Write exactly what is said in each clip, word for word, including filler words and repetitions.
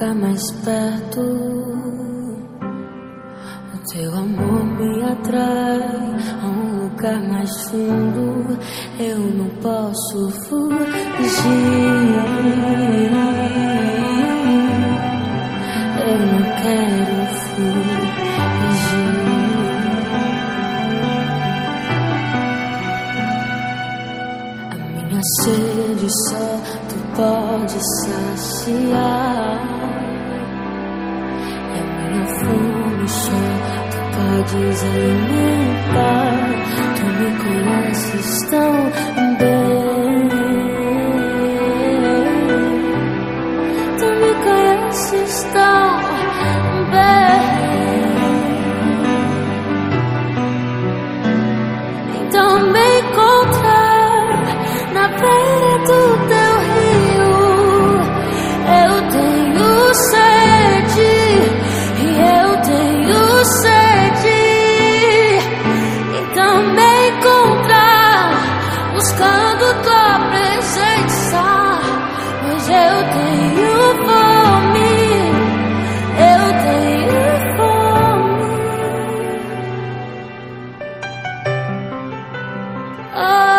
lugar mais perto. O teu amor me atrai a um lugar mais fundo. Eu não posso fugir. Eu não quero fugir. A minha sede só tu pode saciar, e a minha fome só tu podes alimentar. Tu me conheces tão bem, tu me conheces tão bem. Então me encontrar na beira do teu rio. Eu tenho sede, e eu tenho sede. Então me encontrar buscando tua presença, pois eu tenho fome, eu tenho fome. Oh,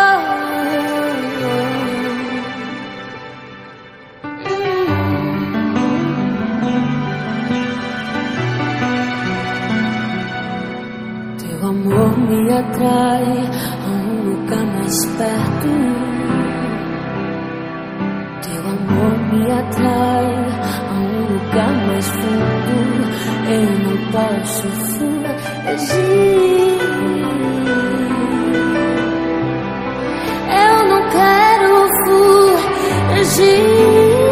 teu amor me atrai a um lugar mais perto. Teu amor me atrai a um lugar mais fundo. Eu não posso fugir. Eu não quero fugir.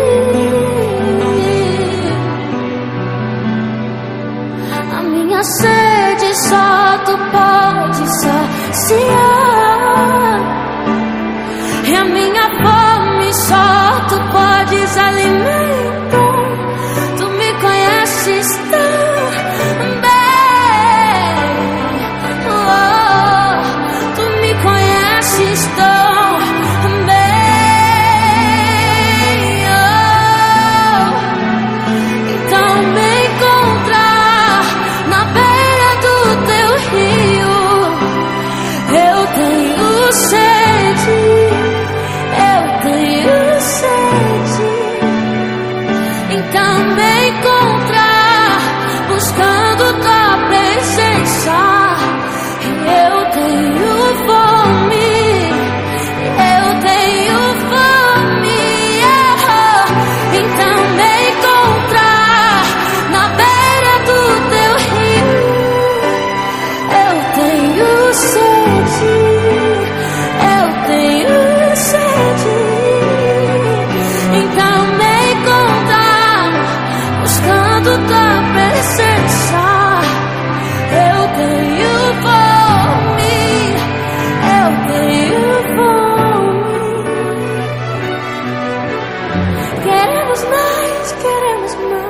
A minha sede só tu pode saciar, e a minha fome só tu podes alimentar. Tu me conheces tão bem, oh, tu me conheces tão bem, oh. Então me encontrar na beira do teu rio. Eu tenho sede, eu tenho sede. Então me encontrar buscando tua presença. Eu tenho fome, eu tenho fome, oh. Então me encontrar na beira do teu rio. Eu tenho sede, eu tenho sede. Então me encontrar buscando tua presença. Eu tenho fome, eu tenho fome. Queremos mais, queremos mais.